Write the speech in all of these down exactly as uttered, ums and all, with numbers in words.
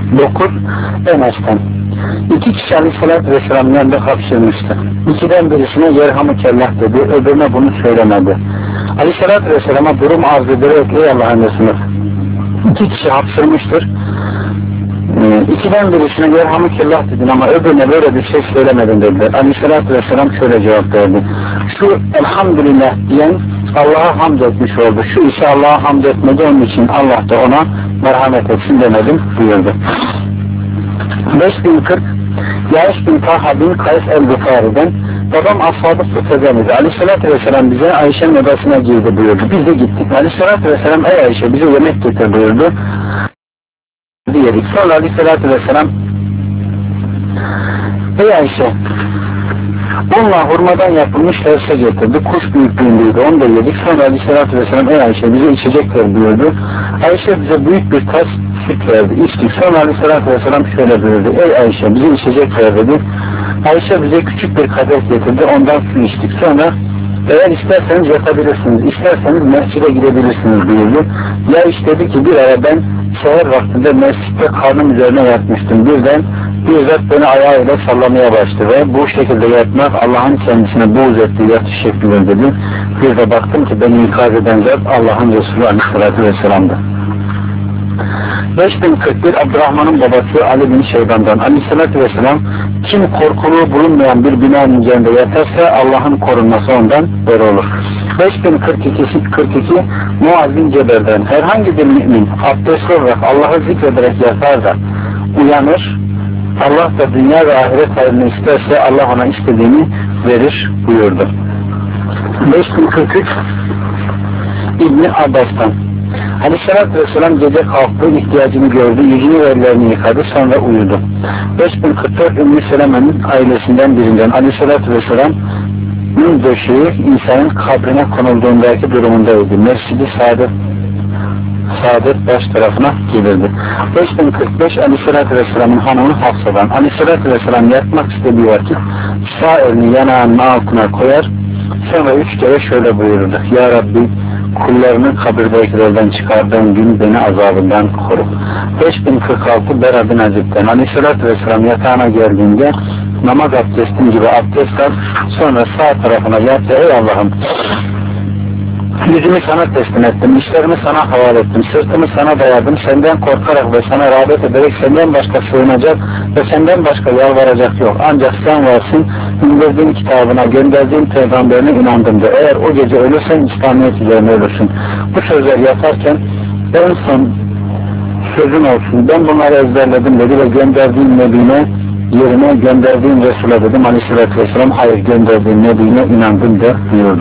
dokuz. Enes'ten. İki kişi Aleyhisselatü Vesselam'ın yanında hapşırmıştı. İkiden birisine yerhamükellah dedi, öbürüne bunu söylemedi. Aleyhisselatü Vesselam'a durum arz ederek ey Allah'ın Resulü, iki kişi hapşırmıştır. Ee, ikiden birisine yerhamükellah dedin ama öbürüne böyle bir şey söylemedin dediler. Aleyhisselatü Vesselam şöyle cevap verdi. Şu elhamdülillah diyen Allah'a hamd etmiş oldu. Şu ise Allah'a hamd etmedi, onun için Allah da ona merhamet etsin demedim buyurdu. beş bin kırk Yağış bin Taha bin Kays el-Bukhari'den babam Ashab-ı Suffe'den idi. Aleyhisselatü Vesselam bize Ayşe'nin odasına girdi buyurdu. Biz de gittik. Aleyhisselatü Vesselam ey Ayşe bize yemek getir buyurdu. Yedik. Sonra Aleyhisselatü Vesselam ey Ayşe onunla hurmadan yapılmış herse getirdi. Kuş büyüklüğündeydi. Onu da yedik. Sonra Aleyhisselatü Vesselam ey Ayşe bize içecek ver buyurdu. Ayşe bize büyük bir tas süt verdi. İçtik. Sonra Aleyhisselatü Vesselam şöyle buyurdu. Ey Ayşe bize içecek ver dedi. Ayşe bize küçük bir kadeh getirdi. Ondan su içtik. Sonra eğer isterseniz yatabilirsiniz. İsterseniz mescide gidebilirsiniz buyurdu. Ya iş dedi ki bir ara ben seher vaktinde mescitte karnım üzerine yatmıştım. Birden bir zat beni ayağıyla sallamaya başladı ve bu şekilde yatmak Allah'ın kendisine buğz ettiği yatış şeklidir dedi. Bir de baktım ki beni ikaz eden zat Allah'ın Resulü Aleyhisselatü Vesselam'dı. beş bin kırk bir Abdurrahman'ın babası Ali bin Şeyban'dan Aleyhisselatü Vesselam kim korkuluğu bulunmayan bir binanın üzerinde yatarsa Allah'ın korunması ondan böyle olur. beş bin kırk iki kırk iki Muaz bin Cebel'den herhangi bir mümin abdestli olarak Allah'ı zikrederek yatar da uyanır, Allah da dünya ve ahiret hayrını isterse Allah ona istediğini verir buyurdu. beş bin kırk üç İbn-i Abbas'tan Aleyhisselatü Vesselam gece kalktı, ihtiyacını gördü, yüzünü ve ellerini yıkadı, sonra uyudu. beş bin kırk dört Ümmü Seleme'nin ailesinden birinden Aleyhisselatü Vesselam'ın döşeği insanın kabrine konulduğundaki durumundaydı. Mescid-i Saadet, Saadet baş tarafına gelirdi. beş bin kırk beş Aleyhisselatü Vesselam'ın hanımı Hafsa'dan Aleyhisselatü Vesselam yatmak istediği vakit sağ elini yanağının altına koyar, sonra üç kere şöyle buyurdu. Ya Rabbi, kullarını kabirdekilerden çıkardığın gün beni azabından koru. beş bin kırk altı Bera bin Azib'den Aleyhisselatü Vesselam yatağına geldiğinde namaz abdestin gibi abdest al, sonra sağ tarafına yat ve ey Allah'ım yüzümü sana teslim ettim, işlerimi sana havale ettim, sırtımı sana dayadım, senden korkarak ve sana rağbet ederek senden başka sığınacak ve senden başka yalvaracak yok. Ancak sen varsın, indirdiğin kitabına, gönderdiğin peygamberine inandım da eğer o gece ölürsen İslamiyet üzerine ölürsün. Bu sözler yaparken en son sözün olsun, ben bunları ezberledim dedi ve gönderdiğin Nebine yerine gönderdiğin Resul'a dedim. Aleyhisselatü Vesselam hayır gönderdiğin Nebine inandım da buyurdu.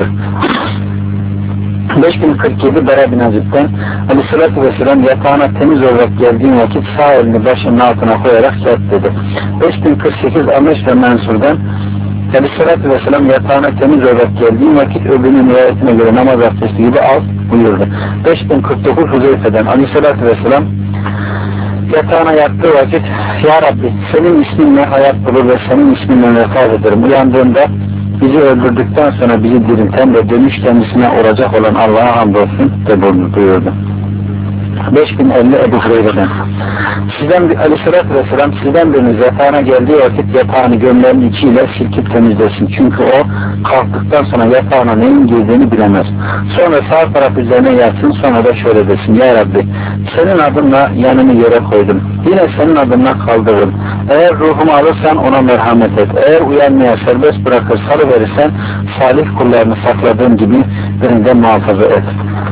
beş bin kırk yedi Bera bin Azib'den Aleyhisselatü Vesselam yatağına temiz olarak geldiğin vakit sağ elini başının altına koyarak yat dedi. beş bin kırk sekiz Ameş ve Mensur'dan Aleyhisselatü Vesselam yatağına temiz olarak geldiğin vakit öbürünün rivayetine göre namaz abdesti gibi al buyurdu. beş bin kırk dokuz Huzeyfe'den Aleyhisselatü Vesselam yatağına yattığı vakit Ya Rabbi senin isminle hayat bulur ve senin isminle vefat ederim. Uyandığında bizi öldürdükten sonra bizi dirilten ve dönüş kendisine olacak olan Allah'a hamdolsun de buyurdu. beş bin elli Ebu Hureyre'den sizden bir Aleyhisselatü Vesselam sizden biriniz yatağına geldiği vakit yatağını gömleğinin içiyle silkip temizlesin. Çünkü o kalktıktan sonra yatağına neyin girdiğini bilemez. Sonra sağ taraf üzerine yatsın, sonra da şöyle desin. Ya Rabbi senin adınla yanını yere koydum. Yine senin adınla kaldırırım. Eğer ruhumu alırsan ona merhamet et. Eğer uyanmaya serbest bırakır salıverirsen salih kullarını sakladığın gibi beni de muhafaza et.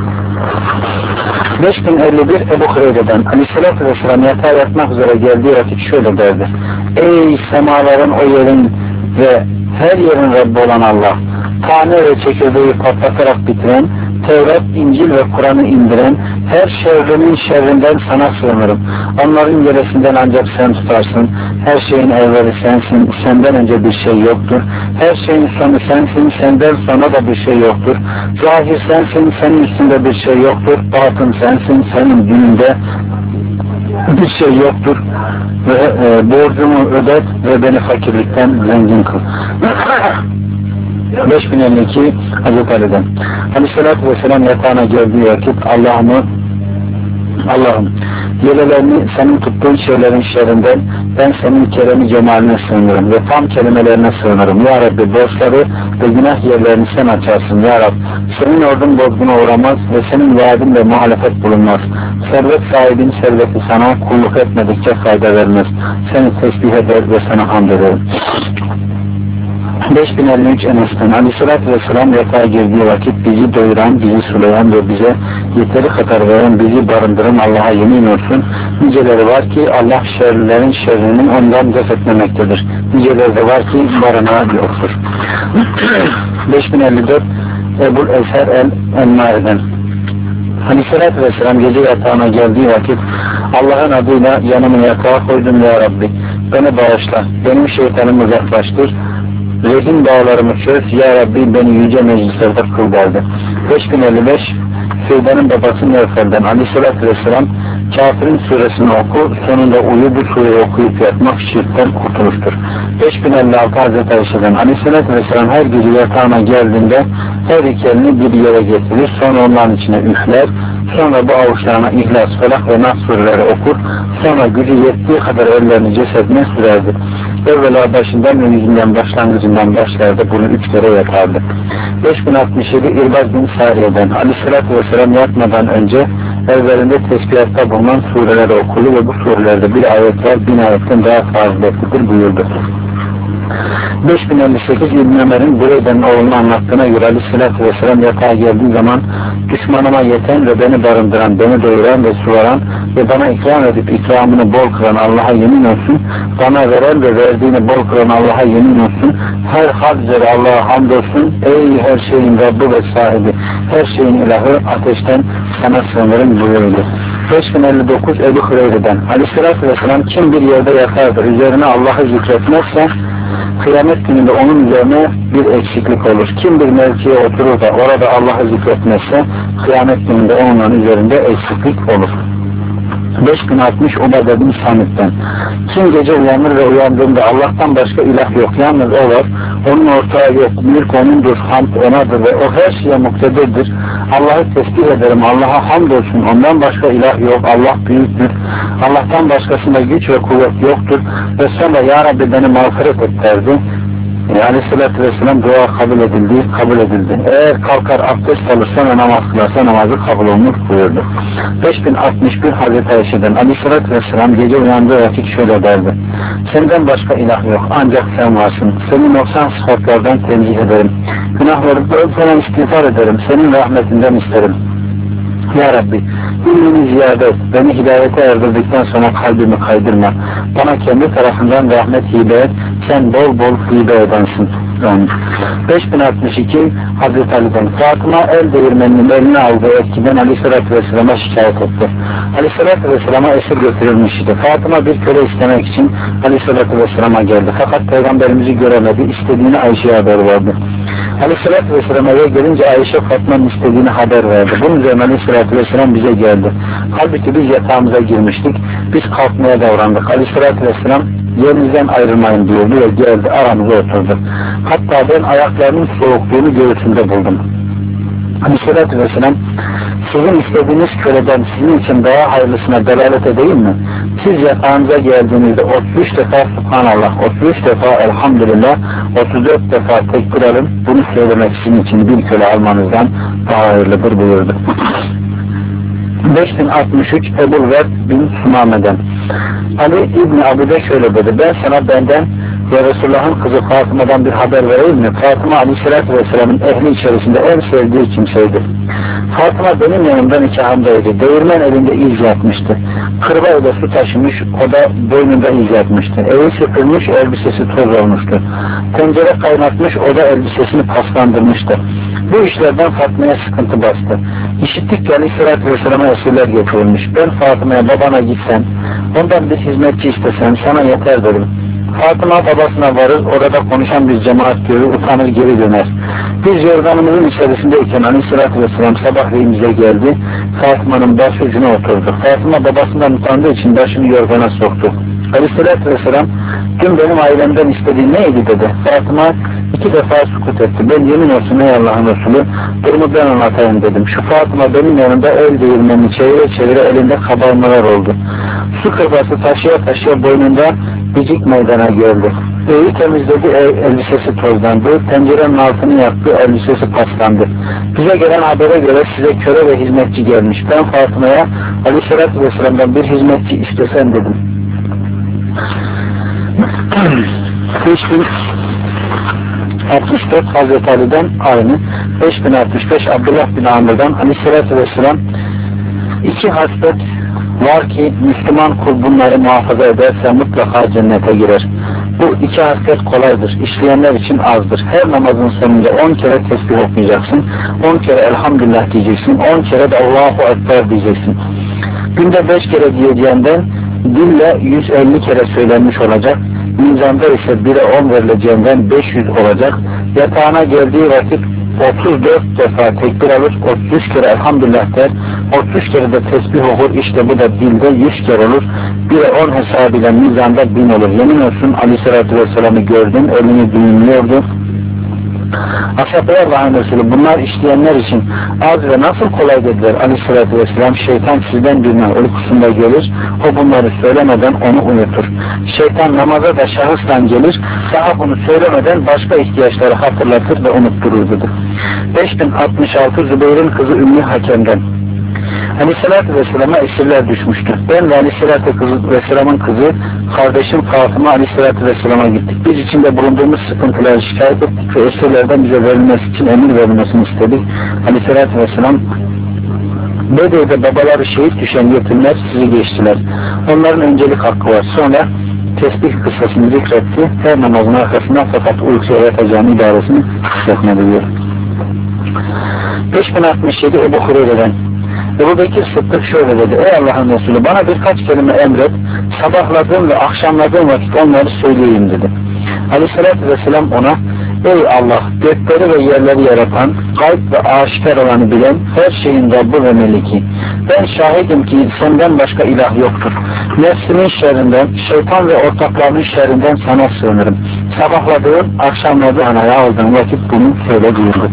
beş bin elli bir Ebu Hureyre'den Aleyhisselatü Vesselam yatağa yatmak üzere geldiği vakit şöyle derdi. Ey semaların o yerin ve her yerin Rabbi olan Allah, tane ve çekirdeği patlatarak bitiren, Tevrat, İncil ve Kur'an'ı indiren, her şerrinin şerrinden sana sığınırım. Onların yeresinden ancak sen tutarsın. Her şeyin evveli sensin, senden önce bir şey yoktur. Her şeyin sonu sensin, senden sonra da bir şey yoktur. Zahir sensin, senin üstünde bir şey yoktur. Batın sensin, senin gününde bir şey yoktur. Ve e, borcumu ödet ve beni fakirlikten zengin kıl. beş bin elli iki Hazreti Ali'den Aleyhisselatü Vesselam yatağına geldiği vakit Allah'ımı Allah'ım yelelerini senin tuttuğun şeylerin şerrinden ben senin keremi cemaline sığınırım ve tam kelimelerine sığınırım. Ya Rabbi borçları ve günah yerlerini sen açarsın. Ya Rabbi senin ordun bozguna uğramaz ve senin vaadinle muhalefet bulunmaz. Servet sahibin serveti sana kulluk etmedikçe fayda vermez. Seni tesbih eder ve sana hamd ederim. beş bin elli üç Enes'ten Aleyhisselatü Vesselam yatağa girdiği vakit bizi doyuran, bizi sulayan ve bize yeteri kadar veren, bizi barındıran Allah'a yemin olsun. Niceleri var ki Allah şerlilerin şerrini ondan def etmemektedir. Niceleri de var ki barınağı yoktur. beş bin elli dört Ebu'l Eser el-Ennari'den Aleyhisselatü Vesselam gece yatağına geldiği vakit Allah'ın adıyla yanımı yatağa koydum ya Rabbi. Beni bağışla, benim şeytanımı uzaklaştır. Rehin bağlarımı çöz, ya Rabbi beni yüce meclislerde kıl derdi. beş bin elli beş Seydan'ın babası Nevfel'den Aleyhisselatü Vesselam Kafirin suresini oku, sonunda uyu, bu sureyi okuyup yatmak şirkten kurtuluştur. beş bin elli altı Hazreti Ayşe'den Aleyhisselatü Vesselam her gece yatağına geldiğinde her iki elini bir yere getirir, sonra onların içine üfler, sonra bu avuçlarına İhlas, Felak ve Nas sureleri okur, sonra gücü yettiği kadar ellerini cesedine sürerdi. Evvela başından ve yüzünden başlangıcından başlardı, bunu üç kere yapardı. beş bin altmış yedi İrbaz bin Sariye'den Aleyhisselatü Vesselam yatmadan önce evvelinde tesbihatta bulunan sureleri okulu ve bu surelerde bir ayet var, bin ayetten daha faziletlidir buyurdu. beş bin elli sekiz İbn Ömer'in Bureyde'nin oğlunu anlattığına göre Aleyhisselatü Vesselam yatağa geldiği zaman düşmanıma yeten ve beni barındıran, beni doyuran ve suvaran ve bana ikram edip ikramını bol kılan Allah'a yemin olsun, bana veren ve verdiğini bol kılan Allah'a yemin olsun, her hal üzere Allah'a hamdolsun, ey her şeyin Rabbi ve sahibi, her şeyin ilahı, ateşten sana sığınırım buyurdu. beş bin elli dokuz Ebu Hureyre'den Aleyhisselatü Vesselam kim bir yerde yatar da üzerine Allah'ı zikretmezse kıyamet gününde onun üzerine bir eksiklik olur. Kim bir mevkiye oturur da orada Allah'ı zikretmezse kıyamet gününde onun üzerinde eksiklik olur. beş bin altmış Ubade bin Samit'ten kim gece uyanır ve uyandığında Allah'tan başka ilah yok, yalnız o var, onun ortağı yok, mülk onundur, hamd onadır ve o her şeye muktedirdir. Allah'ı tesbih ederim, Allah'a hamdolsun, ondan başka ilah yok, Allah büyüktür, Allah'tan başkasında güç ve kuvvet yoktur ve sonra ya Rabbi beni mağfiret et derdi. Yani Aleyhisselatü Vesselam dua kabul edildi, kabul edildi. Eğer kalkar abdest alırsa ve namaz kılarsa namazı kabul olunur buyurdu. beş bin altmış bir Hazreti Ayşe'den Aleyhisselatü Vesselam gece uyandığı vakit şöyle derdi. Senden başka ilah yok, ancak sen varsın. Seni noksan sıfatlardan tenzih ederim. Günahlarımdan sana istiğfar ederim. Senin rahmetinden isterim. Ya Rabbi, ilmini ziyade et, beni hidayete erdirdikten sonra kalbimi kaydırma. Bana kendi tarafından rahmet hibe et, sen bol bol hibe edensin. beş bin altmış iki Hazreti Ali'den Fatıma el değirmeninin eline aldığı etkiden Aleyhisselatü Vesselam'a şikayet etti. Aleyhisselatü Vesselam'a esir götürülmüştü. Fatıma bir köle istemek için Aleyhisselatü Vesselam'a geldi. Fakat Peygamberimizi göremedi, istediğini Ayşe'ye haber verdi. Aleyhisselatü Vesselam eve gelince Ayşe Fatma'nın istediğini haber verdi. Bunun üzerine Aleyhisselatü Vesselam bize geldi. Halbuki biz yatağımıza girmiştik. Biz kalkmaya davrandık. Aleyhisselatü Vesselam yerinizden ayrılmayın diyordu ve geldi aramıza oturdu. Hatta ben ayaklarının soğukluğunu göğsümde buldum. Aleyhisselatü Vesselam sizin istediğiniz köleden sizin için daha hayırlısına delalet edeyim mi? Siz yatağınıza geldiğinizde otuz üç defa Subhanallah, otuz üç defa Elhamdülillah, otuz dört defa tekbir alın. Bunu söylemek sizin için bir köle almanızdan daha hayırlıdır buyurdu. beş bin altmış üç Ebu Verd bin Sumame'den Ali İbni Abu'da şöyle dedi. Ben sana benden ve Resulullah'ın kızı Fatıma'dan bir haber vereyim mi? Fatıma Aleyhisselatü Vesselam'ın ehli içerisinde en sevdiği kimseydi. Fatıma benim yanımda nikahımdaydı. Değirmen elinde iz yatmıştı. Kırba ile su taşımış, o da boynunda iz yatmıştı. Evi sıkılmış, elbisesi toz olmuştu. Tencere kaynatmış, o da elbisesini paslandırmıştı. Bu işlerden Fatma'ya sıkıntı bastı. İşittik ki Aleyhisselatü Vesselam'a esirler getirilmiş. Ben Fatıma'ya babana gitsen, ondan bir hizmetçi istesen sana yeter dedim. Fatıma babasına varır, orada konuşan bir cemaat görür, utanır geri döner. Biz yorganımızın içerisindeyken Aleyhisselatü Vesselam sabahleyin bize geldi. Fatıma'nın baş ucuna oturdu. Fatıma babasından utandığı için başını yorgana soktu. Aleyhisselatü Vesselam dün benim ailemden istediğin neydi dedi. Fatıma İki defa sukut etti. Ben yemin olsun ey Allah'ın Resulü, durumu ben anlatayım dedim. Şu Fatıma benim yanımda el değirmeni çevire çevire elinde kabarmalar oldu. Su kırbası taşıya taşıya boynunda bicik meydana geldi. Evi temizledi, el, elbisesi tozlandı. Tencerenin altını yaktı, elbisesi paslandı. Bize gelen habere göre size köle ve hizmetçi gelmiş. Ben Fatıma'ya Aleyhisselatü Vesselam'dan bir hizmetçi istesen dedim. beş bin altmış dört Hazreti Ali'den aynı. beş bin altmış beş Abdullah bin Amr'dan Aleyhisselatü Vesselam iki haslet var ki Müslüman kul bunları muhafaza ederse mutlaka cennete girer. Bu iki haslet kolaydır. İşleyenler için azdır. Her namazın sonunda on kere tesbih okuyacaksın. on kere elhamdülillah diyeceksin. on kere de Allahu Ekber diyeceksin. Günde beş kere diyeceğinden dille yüz elli kere söylenmiş olacak. Mizanda ise bire on verileceğinden beş yüz olacak. Yatağına geldiği vakit otuz dört defa tekbir alır, otuz üç kere elhamdülillah der, otuz üç kere de tesbih okur, işte bu da dilde yüz kere olur. bire on hesabıyla mizanda bin olur. Yemin olsun Aleyhisselatü Vesselam'ı gördüm, elini düğümlüyordu. Ashab-ı Allah'ın Resulü bunlar işleyenler için az ve nasıl kolay dediler. Aleyhisselatü Vesselam şeytan sizden birine uykusunda gelir, o bunları söylemeden onu uyutur. Şeytan namaza da şahıstan gelir, daha bunu söylemeden başka ihtiyaçları hatırlatır ve unutturur dedi. beş bin altmış altı Zübeyir'in kızı Ümmü Hakem'den Aleyhisselatü Vesselam'a esirler düşmüştü. Ben ve Aleyhisselatü Vesselam'ın kızı kardeşim Fatıma Aleyhisselatü Vesselam'a gittik. Biz içinde bulunduğumuz sıkıntıları şikayet ettik ve esirlerden bize verilmesi için emir verilmesini istedik. Aleyhisselatü Vesselam Bedir'de babaları şehit düşen yetimler sizi geçtiler. Onların öncelik hakkı var. Sonra tesbih kıssasını zikretti. Her namazın arkasından fakat uykuya yatacağını ibaresini hissetmedi diyor. beş bin altmış yedi Ebu Hureyre'den Ebu Bekir Sıddık şöyle dedi: ey Allah'ın Resulü, bana birkaç kelime emret, sabahladığım ve akşamladığım vakit onları söyleyeyim dedi. Aleyhissalatü vesselam ona: ey Allah, gökleri ve yerleri yaratan, gayb ve aşikar olanı bilen, her şeyin Rabbi ve Meliki, ben şahidim ki senden başka ilah yoktur. Nefsimin şerrinden, şeytan ve ortaklarının şerrinden sana sığınırım. Sabahladığım, akşamladığım anaya aldığım vakit bunu söyle buyurdu.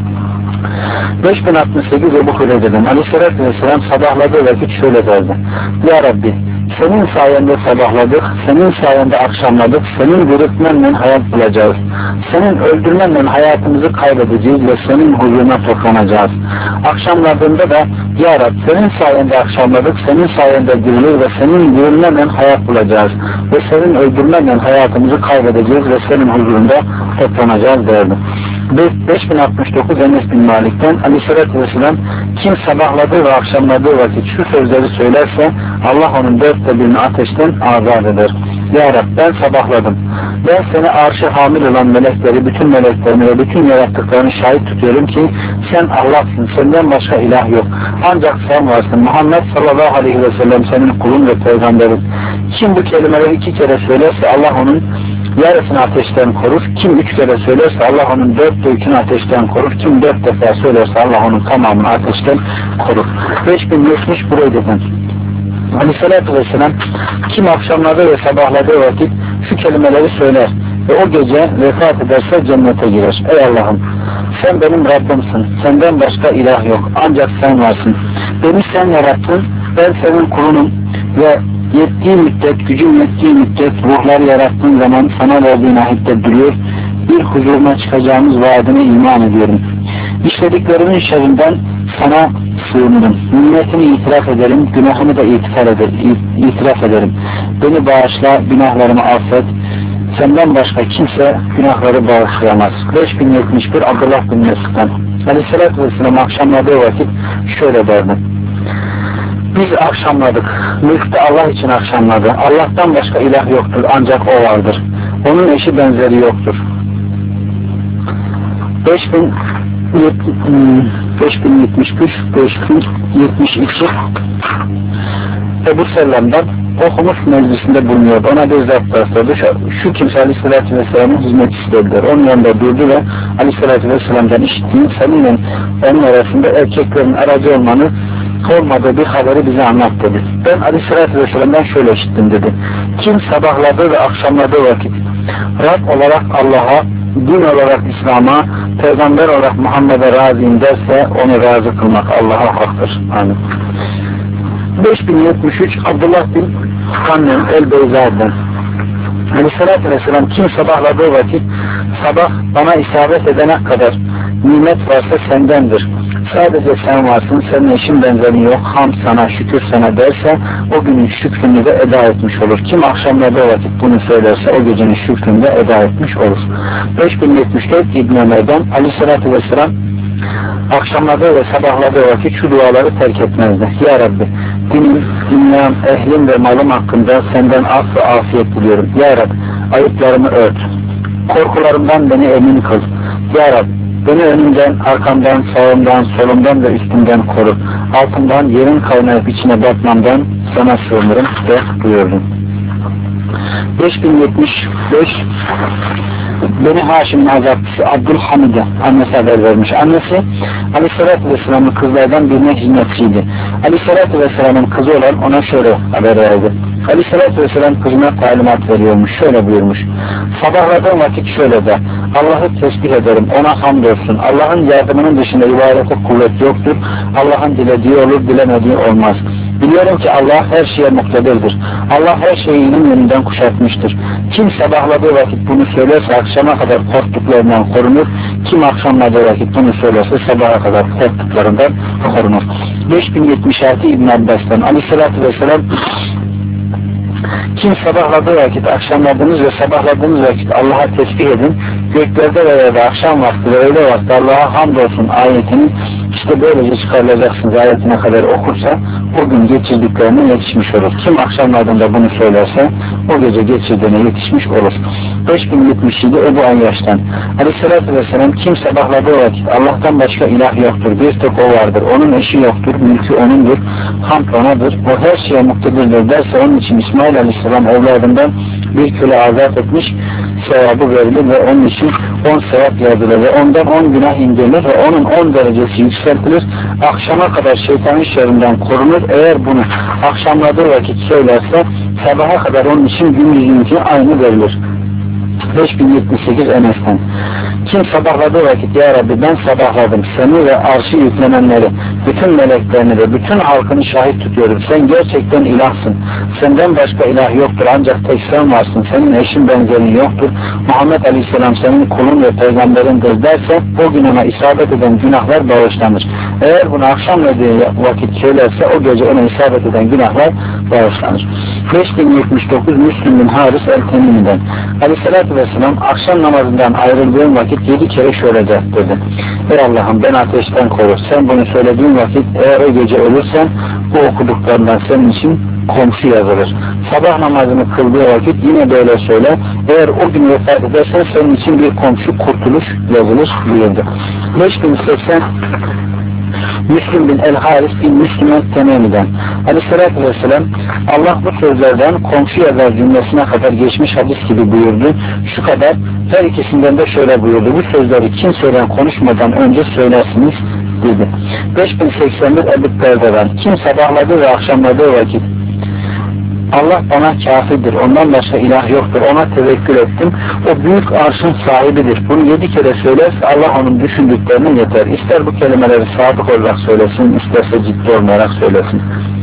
beş bin altmış sekiz Ebu Hureyre'den Aleyhisselatü Vesselam sabahladığı vakit şöyle derdi: ya Rabbi, senin sayende sabahladık, senin sayende akşamladık, senin diriltmenle hayat bulacağız. Senin öldürmenle hayatımızı kaybedeceğiz ve senin huzuruna toplanacağız. Akşamladığında da ya Rabbi, senin sayende akşamladık, senin sayende dirilir ve senin dirilmenle hayat bulacağız. Ve senin öldürmenle hayatımızı kaybedeceğiz ve senin huzurunda toplanacağız derdi. beş bin altmış dokuz Enes bin Malik'ten Aleyhisselatü Vesselam kim sabahladığı ve akşamladığı vakit şu sözleri söylerse Allah onun dörtte birini ateşten azat eder. Ya Rabbi, ben sabahladım. Ben seni arşı hamil olan melekleri, bütün meleklerini ve bütün yarattıklarını şahit tutuyorum ki sen Allah'sın, senden başka ilah yok. Ancak sen varsın. Muhammed sallallahu aleyhi ve sellem senin kulun ve peygamberin. Kim bu kelimeleri iki kere söylerse Allah onun yarısını ateşten korur. Kim üç kere söylerse Allah onun dörtte üçünü ateşten korur. Kim dört defa söylerse Allah onun tamamını ateşten korur. beş bin yetmiş Bureyde'den Aleyhisselatü Vesselam kim akşamladığı ve sabahladığı vakit şu kelimeleri söyler ve o gece vefat ederse cennete girer. Ey Allah'ım, sen benim Rabbimsin, senden başka ilah yok, ancak sen varsın. Beni sen yarattın, ben senin kulunum ve yettiği müddet, gücüm yettiği müddet ruhları yarattığın zaman sana verdiğin ahitte duruyor. Bir huzuruna çıkacağımız vaadine iman ediyorum. İşlediklerimin şerrinden sana sığınırım. Nimetini itiraf ederim, günahımı da itiraf ederim. itiraf ederim. Beni bağışla, günahlarımı affet. Senden başka kimse günahları bağışlayamaz. beş bin yetmiş bir Abdullah bin Mesud'dan Aleyhisselatü Vesselam akşamladığı vakit şöyle derdi: biz akşamladık. Mülk de Allah için akşamladı. Allah'tan başka ilah yoktur, ancak O vardır. Onun eşi benzeri yoktur. beş bin yetmiş bir beş bin yetmiş iki Ebu Sellem'den okumuş meclisinde bulunuyordu. Ona bir zat rastladı. Şu, şu kimse Aleyhisselatü Vesselam'ın hizmetçisi dediler. Onun yanında durdu ve Aleyhisselatü Vesselam'dan işittiğim seninle onun arasında erkeklerin aracı olmanı olmadığı bir haberi bize anlat dedi. Ben Aleyhisselatü Vesselam'dan şöyle işittim dedi: kim sabahladığı ve akşamladığı vakit Rab olarak Allah'a, din olarak İslam'a, peygamber olarak Muhammed'e razıyım derse onu razı kılmak Allah'a haktır. Amin. beş bin yetmiş üç Abdullah bin Hannem el-Beyza'dan Aleyhisselatü Vesselam kim sabahladığı vakit sabah bana isabet edene kadar nimet varsa sendendir. Sadece sen varsın, senin eşin benzerin yok, hamd sana, şükür sana derse o günün şükrünü de eda etmiş olur. Kim akşamladığı vakit bunu söylerse o gecenin şükrünü de eda etmiş olur. beş bin yetmiş dört İbn Ömer'den Aleyhisselatü Vesselam akşamladığı ve sabahladığı vakit şu duaları terk etmezdi. Ya Rabbi, dinim, dünyam, ehlim ve malım hakkında senden af ve afiyet diliyorum. Ya Rabbi, ayıplarımı ört. Korkularımdan beni emin kıl. Ya Rabbi, beni önümden, arkamdan, sağımdan, solumdan ve üstümden koru. Altından yerin kaynayıp içine batmamdan sana sığınırım ve buyurdum. beş bin yetmiş beş Beni Haşim'in azatlısı Abdülhamid'e annesi haber vermiş. Annesi Aleyhisselatü Vesselam'ın kızlardan birine hizmetçiydi. Aleyhisselatü Vesselam'ın kızı olan ona şöyle haber verdi. Aleyhisselatü Vesselam kızına talimat veriyormuş. Şöyle buyurmuş. Sabahladığım vakit şöyle de Allah'ı tesbih ederim. Ona hamdolsun. Allah'ın yardımının dışında ibadete kuvvet yoktur. Allah'ın dilediği olur, dilemediği olmaz. Biliyorum ki Allah her şeye muktedirdir. Allah her şeyi ilim yönünden kuşatmıştır. Kim sabahladığı vakit bunu söylerse akşama kadar korktuklarından korunur. Kim akşamladığı vakit bunu söylerse sabaha kadar korktuklarından korunur. beş bin yetmiş altı İbn Abbas'tan Aleyhisselatü Vesselam kim sabahladığı vakit, akşamladığınız ve sabahladığınız vakit Allah'a tesbih edin. Göklerde veya da akşam vakti ve öğle vakti Allah'a hamdolsun ayetini işte böylece çıkarılacaksınız ayetine kadar okursa o gün geçirdiklerine yetişmiş olur. Kim akşamladığında bunu söylerse o gece geçirdiğine yetişmiş olur. beş bin yetmiş yedi Ebu Ayyaş'tan Aleyhisselatü Vesselam kim sabahladığı vakit Allah'tan başka ilah yoktur, bir tek o vardır, onun eşi yoktur, mülkü onundur, hamd onadır, o her şeye muktedirdir derse onun için İsmail Aleyhisselam evladından bir köle azat etmiş sevabı verilir ve onun için on sevap yazılır ve ondan on günah indirilir ve onun on derecesi yükseltilir. Akşama kadar şeytanın şerrinden korunur. Eğer bunu akşamladığı vakit söylerse sabaha kadar onun için gündüzünki aynı verilir. beş bin yetmiş sekiz Enes'ten kim sabahladığı vakit ya Rabbi ben sabahladım seni ve arşı yüklenenleri, bütün meleklerini ve bütün halkını şahit tutuyorum. Sen gerçekten ilahsın. Senden başka ilah yoktur ancak tek sen varsın. Senin eşin benzerin yoktur. Muhammed Aleyhisselam senin kulun ve peygamberindir derse o gün ona isabet eden günahlar bağışlanır. Eğer bunu akşamladığı vakit söylerse o gece ona isabet eden günahlar bağışlanır. beş bin yetmiş dokuz Müslüm bin Haris el-Temimi'den Aleyhisselatü Vesselam akşam namazından ayrıldığım vakit yedi kere şöyle de dedi. Ey Allah'ım ben ateşten koru. Sen bunu söylediğin vakit eğer o gece ölürsen bu okuduklarından senin için komşu yazılır. Sabah namazını kıldığı vakit yine böyle söyle. Eğer o gün vefat edersen senin için bir komşu kurtuluş yazılır buyurdu. beş bin seksen Müslüm bin el-Haris bin Müslüm el-Tememi'den Aleyhisselatü Vesselam Allah bu sözlerden komşu yazar cümlesine kadar geçmiş hadis gibi buyurdu. Şu kadar her ikisinden de şöyle buyurdu. Bu sözleri kimseyle konuşmadan önce söylersiniz dedi. beş bin seksen bir Ebu Derde'den kim sabahladığı ve akşamladığı vakit Allah bana kafidir, ondan başka ilah yoktur, ona tevekkül ettim, o büyük arşın sahibidir. Bunu yedi kere söylerse Allah onun düşündüklerine yeter. İster bu kelimeleri sadık olarak söylesin, isterse ciddi olmayarak söylesin.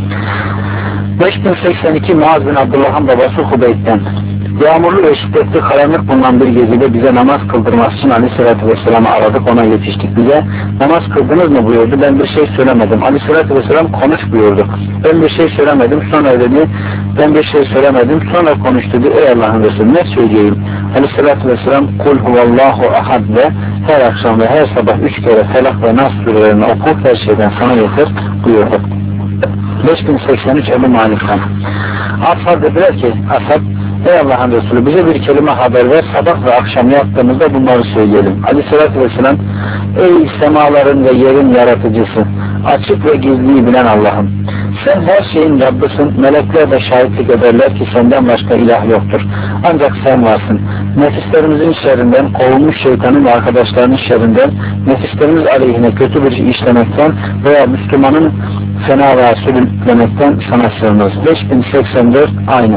beş bin seksen iki Muaz bin Abdullah'ın babası Hubeyd'den yağmurlu ve şiddetli karanlık bulunan bir gecede bize namaz kıldırması için Aleyhisselatü Vesselam'ı aradık, ona yetiştik. Bize namaz kıldınız mı buyurdu. Ben bir şey söylemedim. Aleyhisselatü Vesselam konuş buyurdu. Ben bir şey söylemedim. Sonra dedi ben bir şey söylemedim. Sonra konuş dedi. Ey Allah'ın Resulü ne söyleyeyim? Aleyhisselatü Vesselam kul huvallahu ahad ve her akşam ve her sabah üç kere Felak ve Nas surelerini oku, her şeyden sana yeter buyurdu. beş bin seksen üç Ebu Malik'ten Ashab dediler ki Ashab ey Allah'ın Resulü bize bir kelime haber ver, sabah ve akşam yaptığımızda bunları söyleyelim. Aleyhisselatü Vesselam ey semaların ve yerin yaratıcısı, açık ve gizliyi bilen Allah'ım, sen her şeyin Rabbısın, melekler de şahitlik ederler ki senden başka ilah yoktur. Ancak sen varsın. Nefislerimizin şerrinden, kovulmuş şeytanın ve arkadaşlarının şerrinden, nefislerimiz aleyhine kötü bir şey işlemekten veya Müslümanın fena veya sürüklemekten sana sığınırız. beş bin seksen dört aynı.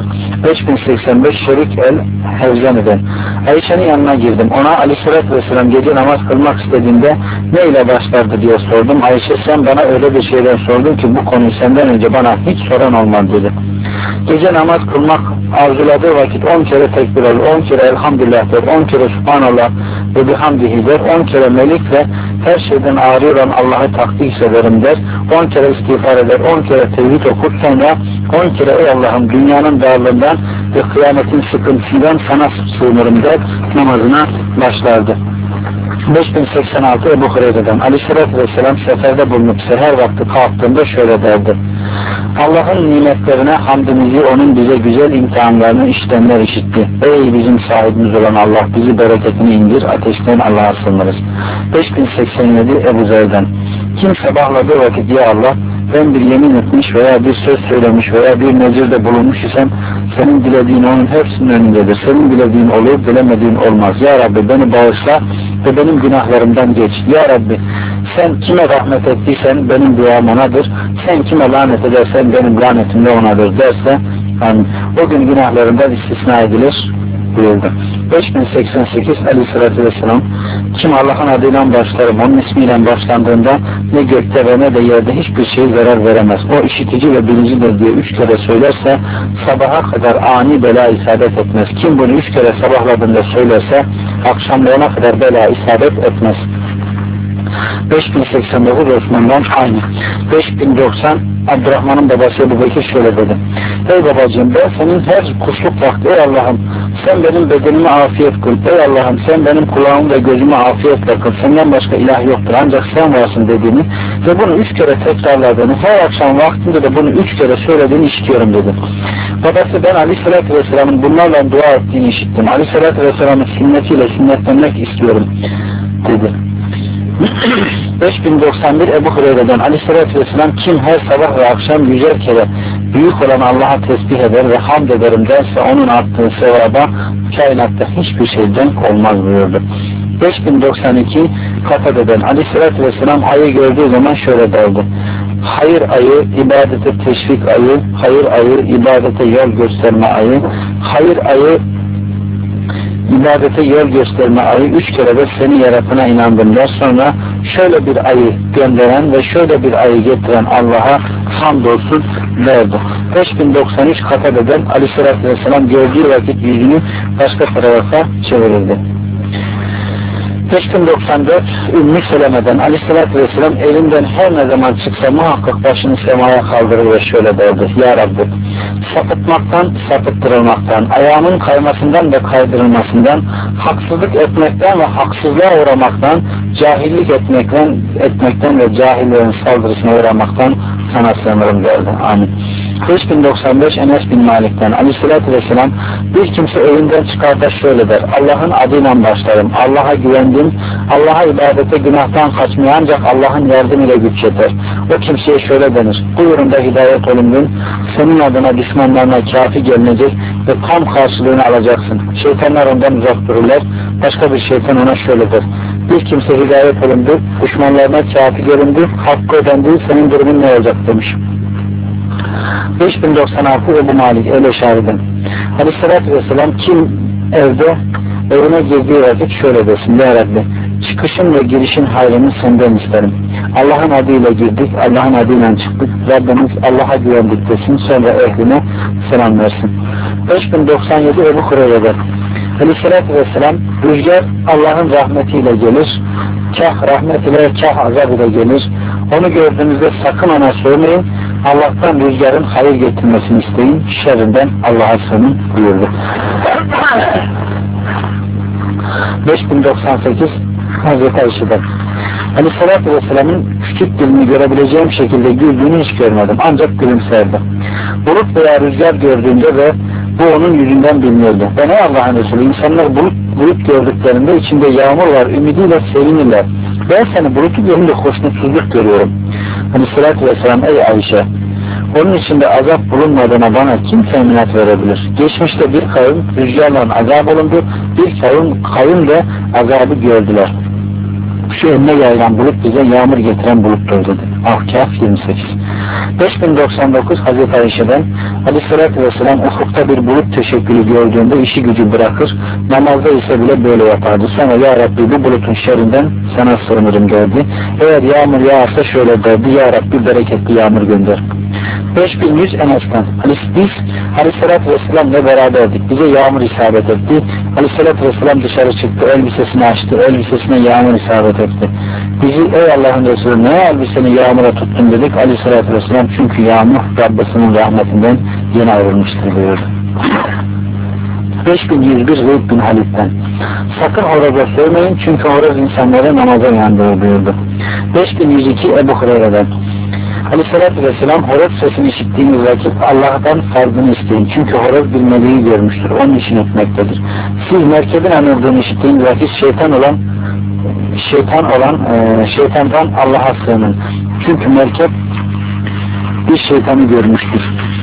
beş bin seksen beş Şerik el-Hevzani'den. Ayşe'nin yanına girdim. Ona Aleyhisselatü Vesselam gece namaz kılmak istediğinde ne ile başlardı diye sordum. Ayşe, sen bana öyle bir şeyler sordun ki bu konuyu senden önce bana hiç soran olmadı dedi. Gece namaz kılmak arzuladığı vakit on kere tekbir alır, on kere elhamdülillah der, on kere subhanallah ve bihamdihi der, on kere melik ve her şeyden ağrı olan Allah'ı takdis ederim der, on kere istiğfar eder, on kere tevhid okur, sonra on kere ey Allah'ım dünyanın darlığından ve kıyametin sıkıntısından sana sığınırım der, namazına başlardı. beş bin seksen altı Ebu Hureyre'den. Aleyhisselatü Vesselam seferde bulunup seher vakti kalktığında şöyle derdi: Allah'ın nimetlerine hamdimizi, onun bize güzel imtihanlarını işitenler işitti. Ey bizim sahibimiz olan Allah, bizi bereketini indir, ateşten Allah'a sığınırız. beş bin seksen yedi Ebu Zer'den. Kim sabahladığı vakit ya Allah, ben bir yemin etmiş veya bir söz söylemiş veya bir nezirde bulunmuş isem senin dilediğin onun hepsinin önündedir. Senin dilediğin olur, dilemediğin olmaz. Ya Rabbi beni bağışla ve benim günahlarımdan geç. Ya Rabbi sen kime rahmet ettiysen benim duam onadır. Sen kime lanet edersen benim lanetim de onadır derse yani o gün günahlarından istisna edilir buyurdu. beş bin seksen sekiz Aleyhisselatü Vesselam kim Allah'ın adıyla başlarım, onun ismiyle başlandığında ne gökte ve ne de yerde hiçbir şey zarar veremez. O işitici ve bilicidir diye üç kere söylerse sabaha kadar ani bela isabet etmez. Kim bunu üç kere sabahladığında söylerse akşamlarına kadar bela isabet etmez. beş bin seksen dokuz Osman'dan aynı. beş bin doksan Abdurrahman'ın babası Ebu Bekir şöyle dedi: ey babacığım, ben senin her kuşluk vakti ey Allah'ım sen benim bedenimi afiyet kıl, ey Allah'ım sen benim kulağımı ve gözümü afiyetle kıl, senden başka ilah yoktur ancak sen varsın dediğini ve bunu üç kere tekrarladığını, her akşam vaktinde de bunu üç kere söylediğini işitiyorum dedi. Babası ben Aleyhisselatü Vesselam'ın bunlarla dua ettiğini işittim. Aleyhisselatü Vesselam'ın sünnetiyle sünnetlenmek istiyorum dedi. beş bin doksan bir Ebu Hureyre'den. Aleyhisselatü Vesselam kim her sabah ve akşam yüzer kere büyük olan Allah'a tesbih eder ve hamd ederim derse onun attığı sevaba kainatta hiçbir şeyden olmaz buyurdu. beş bin doksan iki Katade'den. Aleyhisselatü Vesselam ayı gördüğü zaman şöyle derdi: hayır ayı, ibadete teşvik ayı, hayır ayı, ibadete yol gösterme ayı, hayır ayı, ibadete yol gösterme ayı, üç kere de seni yaratına inandım der. Sonra şöyle bir ayı gönderen ve şöyle bir ayı getiren Allah'a hamdolsun derdi. beş bin doksan üç Katade'den. Aleyhisselatü Vesselam gördüğü vakit yüzünü başka tarafa çevirirdi. beş bin doksan dört Ümmü Seleme'den. Aleyhisselatü Vesselam elinden her ne zaman çıksa muhakkak başını semaya kaldırır ve şöyle derdi: ya Rabbi sapıtmaktan, sapıttırılmaktan, ayağımın kaymasından ve kaydırılmasından, haksızlık etmekten ve haksızlığa uğramaktan, cahillik etmekten, etmekten ve cahillerin saldırısına uğramaktan sana sığınırım derdi. Amin. beş bin doksan beş Enes bin Malik'ten. Aleyhisselatü Vesselam bir kimse evinden çıkar da şöyle der: Allah'ın adıyla başlarım, Allah'a güvendim, Allah'a ibadete günahtan kaçmaya ancak Allah'ın yardımıyla güç yeter. O kimseye şöyle denir: buyurun da hidayet olundun, senin adına düşmanlarına kafi gelinecek ve tam karşılığını alacaksın. Şeytanlar ondan uzak dururlar. Başka bir şeytan ona şöyle der: bir kimse hidayet olundu, düşmanlarına kafi gelindi, hakkı ödendi, senin durumun ne olacak demiş. beş bin doksan altı Ebu Malik el-Eşari'den. Aleyhisselatü Vesselam kim evde evine girdiği vakit şöyle desin: ya Rabbi çıkışın ve girişin hayrını senden isterim. Allah'ın adıyla girdik, Allah'ın adıyla çıktık. Rabbimiz Allah'a güvendik desin, sonra ehline selam versin. beş bin doksan yedi Ebu Hureyre'den. Aleyhisselatü Vesselam rüzgar Allah'ın rahmetiyle gelir, kah rahmet ile kah azab ile gelir. Onu gördüğünüzde sakın ona sığınmayın, Allah'tan rüzgarın hayır getirmesini isteyin, şerrinden Allah'a sığının buyurdu. beş bin doksan sekiz Hazreti Ayşe'den. Aleyhisselatü Vesselam'ın küçük dilini görebileceğim şekilde güldüğünü hiç görmedim, ancak gülümserdi. Bulut veya rüzgar gördüğünde ve bu onun yüzünden biliniyordu. Ben ey Allah'ın Resulü, insanlar bulut, bulut gördüklerinde içinde yağmur var ümidiyle sevinirler. Ben seni bulutu görünce hoşnutsuzluk görüyorum. Aleyhisselatü Vesselam: ey Ayşe, onun içinde azap bulunmadığına bana kim teminat verebilir? Geçmişte bir kavim rüzgarla azap olundu, bir kavim, kavim de azabı gördüler. Şu önüne yayılan bulut bize yağmur getiren buluttur dedi. Ahkaf yirmi sekiz. beş bin doksan dokuz Hazreti Ayşe'den Aleyhisselatü Vesselam ufukta bir bulut teşekkülü gördüğünde işi gücü bırakır, namazda ise bile böyle yapardı. Sonra ya Rabbi bu bulutun şerrinden sana sığınırım derdi. Eğer yağmur yağarsa şöyle derdi, ya Rabbi bereketli yağmur gönder. beş bin yüz Enes'ten biz Aleyhisselatü Vesselam'la beraberdik. Bize yağmur isabet etti. Aleyhisselatü Vesselam dışarı çıktı. Elbisesini açtı. Elbisesine yağmur isabet etti. Bizi ey Allah'ın Resulü ne elbiseni yağmura tuttun dedik. Aleyhisselatü Vesselam çünkü yağmur Rabbisinin rahmetinden yeni ayrılmıştır buyurdu. beş bin yüz bir Zeyd bin Halid'den sakın horoza sövmeyin çünkü horoz insanları namaza uyandırır buyurdu. beş bin yüz iki Ebu Hureyre'den Aleyhisselatü Vesselam horoz sesini işittiğiniz vakit Allah'tan fardını isteyin. Çünkü horoz bir meleği görmüştür. Onun için ötmektedir. Siz merkebin anıldığını işittiğiniz vakit şeytan olan şeytan olan e, şeytandan Allah'a sığının. Çünkü merkep bir şeytanı görmüştür.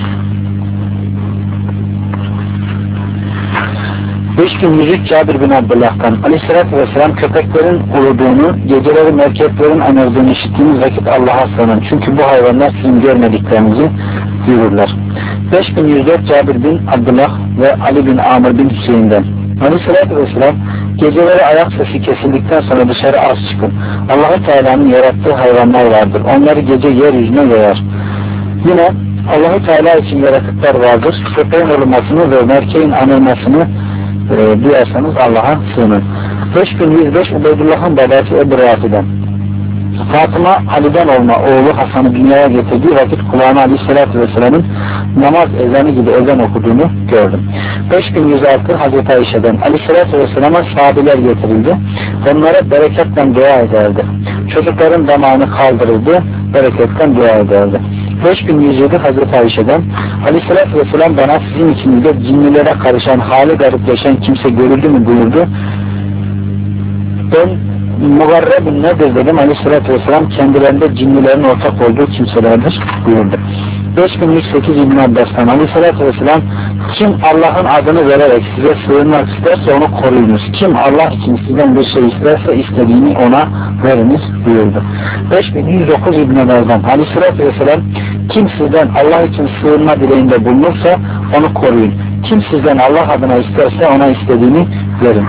beş bin yüz üç Cabir bin Abdullah'tan Aleyhisselatü Vesselam köpeklerin uluduğunu, geceleri merkeplerin anırdığını işittiğiniz vakit Allah'a sığının. Çünkü bu hayvanlar sizin görmediklerinizi görürler. beş bin yüz dört Cabir bin Abdullah ve Ali bin Amr bin Hüseyin'den Aleyhisselatü Vesselam geceleri ayak sesi kesildikten sonra dışarı az çıkın. Allah-u Teala'nın yarattığı hayvanlar vardır. Onları gece yeryüzüne yayar. Yine Allah-u Teala için yaratıklar vardır. Köpeğin olmasını ve merkeğin anılmasını E, duyarsanız Allah'a sığının. beş bin yüz beş Ubeydullah'ın babası Ebu Rafi'den Fatıma Ali'den olma oğlu Hasan'ı dünyaya getirdiği vakit kulağına Aleyhisselatü Vesselam'ın namaz ezanı gibi ezan okuduğunu gördüm. beş bin yüz altı Hazreti Ayşe'den Aleyhisselatü Vesselam'a sahabeler getirildi. Onlara bereketten dua ederdi. Çocukların damağını kaldırıldı, bereketten dua ederdi. beş bin yüz yedi Hazreti Ayşe'den Aleyhisselatü Vesselam bana sizin içinizde cinlilere karışan, hali garipleşen kimse görüldü mü buyurdu. Ben mugarrebun nedir dedim. Aleyhisselatü Vesselam kendilerinde cinlilerin ortak olduğu kimselerdir buyurdu. beş bin yüz sekiz İbn Abbas'tan Aleyhisselatü Vesselam kim Allah'ın adını vererek size sığınmak isterse onu koruyunuz. Kim Allah için sizden bir şey isterse istediğini ona veriniz buyurdu. beş bin yüz dokuz İbn Abbas'tan Aleyhisselatü Vesselam kim sizden Allah için sığınma dileğinde bulunursa onu koruyun. Kim sizden Allah adına isterse ona istediğini verin.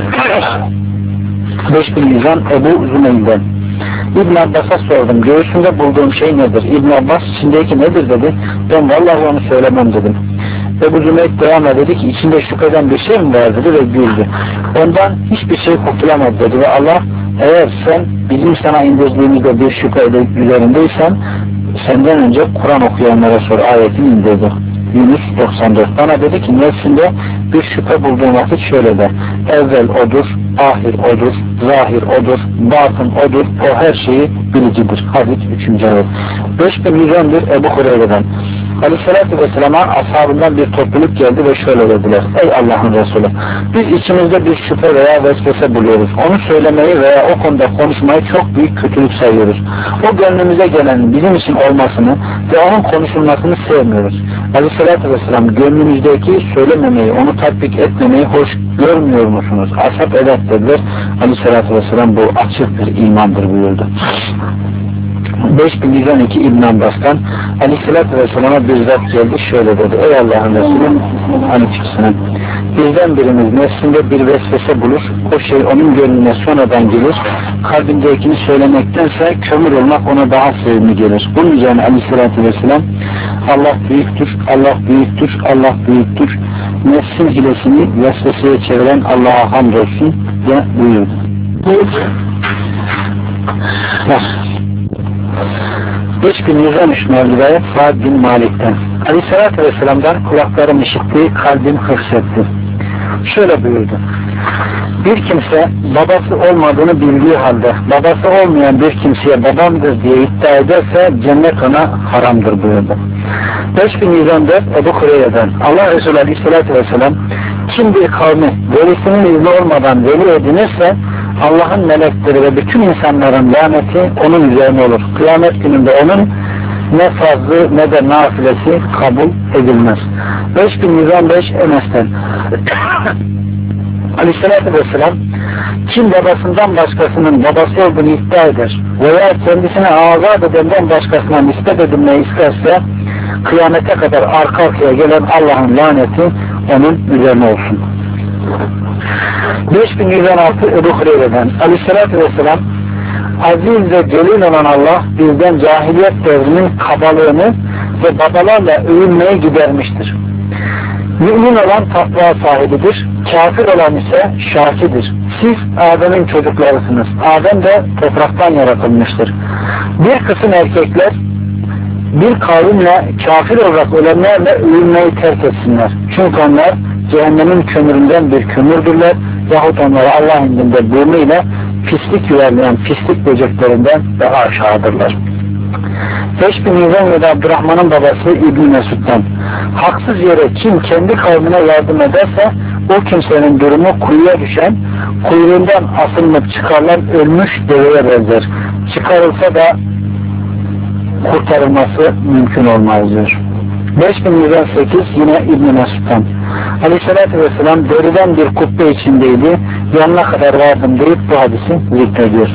beş bin yüz on Ebu Zümeyl'den İbn Abbas'a sordum. Göğsünde bulduğum şey nedir? İbn Abbas içindeki nedir dedi. Ben vallahi onu söylemem dedim. Ebu Zümeyl devam dedi ki içinde şüpheden bir şey mi var dedi ve güldü. Ondan hiçbir şey kurtulamadı dedi ve Allah eğer sen bizim sana indirdiğimizde bir şüphe üzerindeysen senden önce Kur'an okuyanlara sor ayetini indirdi. Yunus doksan dört bana dedi ki nefsinde bir şüphe bulduğum vakit şöyle de evvel odur, ahir odur, zahir odur, batın odur, o her şeyi bilicidir. Hadis üçüncü ayet. beş bin yüz on bir Ebu Hureyre'den Aleyhisselatü Vesselam'a ashabından bir topluluk geldi ve şöyle dediler. Ey Allah'ın Resulü, biz içimizde bir şüphe veya vesvese buluyoruz. Onu söylemeyi veya o konuda konuşmayı çok büyük kötülük sayıyoruz. O gönlümüze gelenin bizim için olmasını ve onun konuşulmasını sevmiyoruz. Aleyhisselatü Vesselam gönlümüzdeki söylememeyi, onu tatbik etmemeyi hoş görmüyor musunuz? Ashab evet dediler. Aleyhisselatü Vesselam bu açık bir imandır buyurdu. beş bin yüz on iki İbn Abbas'tan Aleyhisselatü Vesselam'a bir zat geldi şöyle dedi. Ey Allah'ın Resulü hani fiksine bizden birimiz nefsinde bir vesvese bulur. O şey onun gönlüne sonradan gelir. Kalbindekini söylemektense kömür olmak ona daha sevimli gelir. Bunun üzerine Aleyhisselatü Vesselam Allah büyüktür, Allah büyüktür, Allah büyüktür. Nefsin hilesini vesveseye çeviren Allah'a hamdolsun diye buyurdu. beş bin yüz on üç Mevlida'ya Sa'd bin Malik'ten Aleyhisselatü Vesselam'dan kulaklarım işitti, kalbim hıfzetti. Şöyle buyurdu. Bir kimse babası olmadığını bildiği halde babası olmayan bir kimseye babamdır diye iddia ederse cennet ona haramdır buyurdu. beş bin yüz on dört Ebu Hureyre'den Allah Resulü Aleyhisselatü Vesselam kim bir kavmi velisinin izni olmadan veli edinirse Allah'ın melekleri ve bütün insanların laneti onun üzerine olur. Kıyamet gününde onun ne fazlı ne de nafilesi kabul edilmez. beş bin yüz on beş Enes'ten Aleyhissalatü vesselam, kim babasından başkasının babası olduğunu iddia eder veya kendisine azat edenden başkasına nispet edilmeyi isterse, kıyamete kadar arka arkaya gelen Allah'ın laneti onun üzerine olsun. beş bin yüz on altı Ebu Hureyre'den Aleyhissalatü vesselam, aziz ve celil olan Allah bizden cahiliyet devrinin kabalığını ve babalarla övünmeyi gidermiştir. Mümin olan takva sahibidir, kafir olan ise şakidir. Siz Adem'in çocuklarısınız. Adem de topraktan yaratılmıştır. Bir kısım erkekler bir kavimle kafir olarak ölenlerle övünmeyi terk etsinler. Çünkü onlar cehennemin kömüründen bir kömürdürler yahut onları Allah indinde burnu ile pislik yuvarlayan pislik böceklerinden de aşağıdırlar. beş bin yüz on yedi Abdurrahman'ın babası İbn-i Mesud'dan, haksız yere kim kendi kavmine yardım ederse o kimsenin durumu kuyuya düşen, kuyruğundan asılmış çıkarılan ölmüş deveye benzer. Çıkarılsa da kurtarılması mümkün olmaz diyor. beş bin yüz on sekiz yine İbn-i Mesud'dan, Aleyhisselatü Vesselam deriden bir kubbe içindeydi, yanına kadar vardım deyip bu hadisi zikrediyor.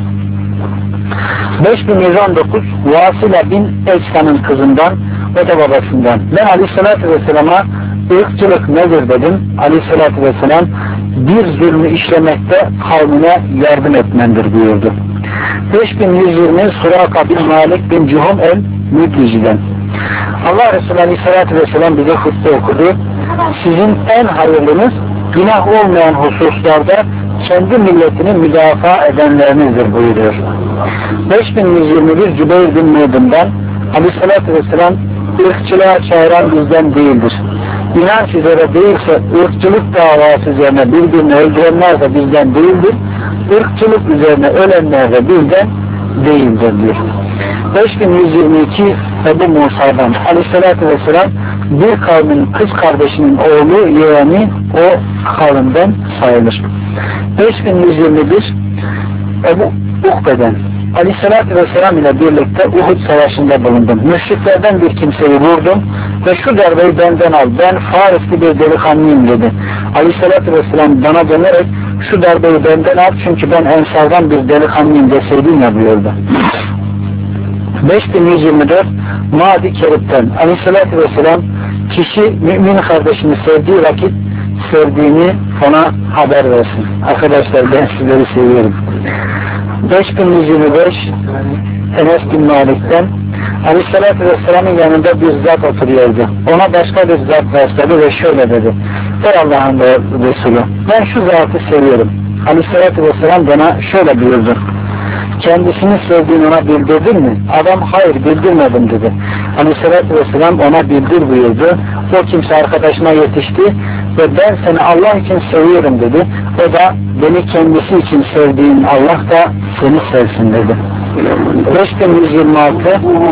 beş bin yüz on dokuz Vasila bin Ecsan'ın kızından, o da babasından, ben Aleyhisselatü Vesselam'a ırkçılık nedir dedim. Aleyhisselatü Vesselam, bir zulmü işlemekte kavmine yardım etmendir buyurdu. beş bin yüz yirmi Suraka bin Malik bin Cuhum el-Müdlici'den, Allah Resulü Aleyhisselatü Vesselam bize hutbe okudu. Sizin en hayırlınız günah olmayan hususlarda kendi milletini müdafaa edenlerinizdir buyuruyor. beş bin yüz yirmi bir Cübeyr bin Mudun'dan, Aleyhisselatü Vesselam, ırkçılığa çağıran bizden değildir. İnanç üzere değilse ırkçılık davası üzerine birbirini öldürenler de bizden değildir. Irkçılık üzerine ölenler de bizden değildir diyor. beş bin yüz yirmi iki Ebu Musa'dan, Aleyhisselatü Vesselam, bir kavmin kız kardeşinin oğlu yeğeni o kavimden sayılır. beş bin yüz yirmi bir Ebu Ukbe'den, Aleyhisselatü Vesselam ile birlikte Uhud Savaşı'nda bulundum. Müşriklerden bir kimseyi vurdum ve şu darbeyi benden al, ben Farisli bir delikanlıyım dedi. Aleyhisselatü Vesselam bana dönerek şu darbeyi benden al çünkü ben Ensar'dan bir delikanlıyım deseydin ya buyurdu. beş bin yüz yirmi dört Madi Kerip'ten, Aleyhisselatü Vesselam, kişi mümin kardeşini sevdiği vakit sevdiğini ona haber versin. Arkadaşlar ben sizleri seviyorum. beş bin yüz yirmi beş Enes bin Malik'ten, Aleyhisselatü Vesselam'ın yanında bir zat oturuyordu. Ona başka bir zat rastladı ve şöyle dedi: ey Allah'ın Resulü, ben şu zatı seviyorum. Aleyhisselatü Vesselam bana şöyle buyurdu: kendisini sevdiğini ona bildirdin mi? Adam hayır bildirmedim dedi. Aleyhisselatü Vesselam ona bildir buyurdu. O kimse arkadaşına yetişti ve ben seni Allah için seviyorum dedi. O da beni kendisi için sevdiğin Allah da seni sevsin dedi. beş bin yüz yirmi altı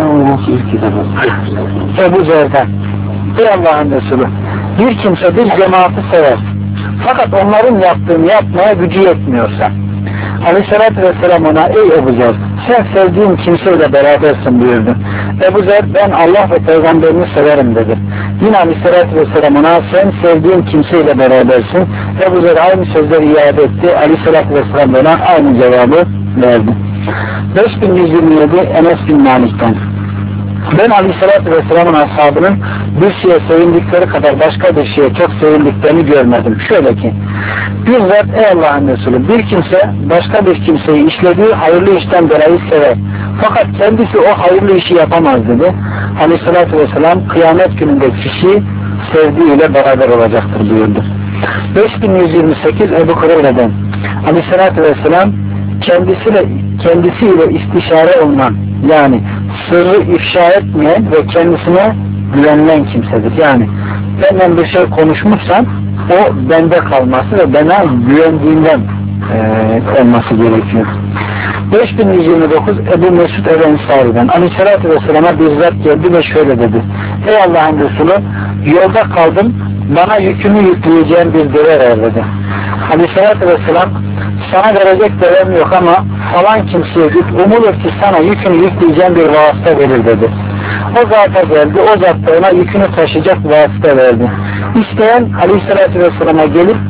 Ebu Zer'den, ey Allah'ın Resulü, bir kimse bir cemaati sever fakat onların yaptığını yapmaya gücü yetmiyorsa, Aleyhisselatü Vesselam ona ey Ebu Zer, sen sevdiğin kimseyle berabersin buyurdu. Ebu Zer ben Allah ve Peygamberini severim dedi. Yine Aleyhisselatü Vesselam ona sen sevdiğin kimseyle berabersin. Ebu Zer aynı sözleri iade etti. Aleyhisselatü Vesselam ona aynı cevabı verdi. beş bin yüz yirmi yedi Enes bin Malik'ten, ben Aleyhisselatü Vesselam'ın ashabının bir şeye sevindikleri kadar başka bir şeye çok sevindiklerini görmedim. Şöyle ki, bir zat ey Allah'ın Resulü, bir kimse başka bir kimseyi işlediği hayırlı işten dolayı sever. Fakat kendisi o hayırlı işi yapamaz dedi. Aleyhisselatü Vesselam kıyamet gününde kişi sevdiğiyle beraber olacaktır buyurdu. beş bin yüz yirmi sekiz Ebu Hureyre'den, Aleyhisselatü Vesselam kendisiyle, kendisiyle istişare olunan, yani sırrı ifşa etmeyen ve kendisine güvenilen kimsedir. Yani benden bir şey konuşmuşsan o bende kalması ve bana güvendiğinden e, olması gerekiyor. beş bin yüz yirmi dokuz Ebu Mesud el-Ensari'den, Aleyhisselatü Vesselam'a bir zat geldi ve şöyle dedi: ey Allah'ın Resulü, yolda kaldım, bana yükümü yükleyeceğim bir deve ver dedi. Aleyhisselatü Vesselam, sana verecek devem yok ama falan kimseye git, umulur ki sana yükünü yükleyeceğim bir vasıta verir dedi. O zata geldi, o zat da ona yükünü taşıyacak vasıta verdi. İsteyen Aleyhisselatü Vesselam'a gelip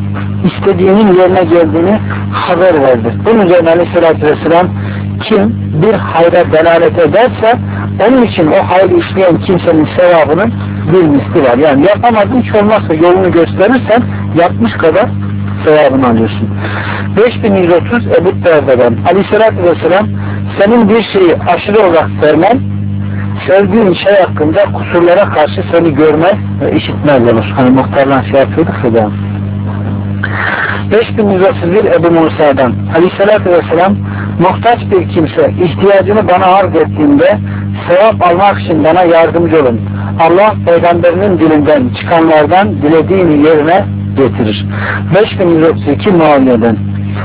istediğinin yerine geldiğini haber verdi. Bunun üzerine Aleyhisselatü Vesselam kim bir hayra delalet ederse onun için o hayrı işleyen kimsenin sevabının bir misli var. Yani yapamadın, hiç olmazsa yolunu gösterirsen yapmış kadar sevabını alıyorsun. beş bin yüz otuz Ebu Derda'dan Aleyhisselatü Vesselam senin bir şeyi aşırı olarak sevmen, sevdiğin şey hakkında kusurlara karşı seni görmez ve işitmez olur. Hani muhtarlan şey yapıyorduk ya. beş bin yüz otuz bir Ebu Musa'dan Aleyhisselatü Vesselam muhtaç bir kimse ihtiyacını bana arz ettiğinde sevap almak için bana yardımcı olun. Allah peygamberinin dilinden çıkanlardan dilediğini yerine getirir. beş bin yüz otuz iki Muaviye'den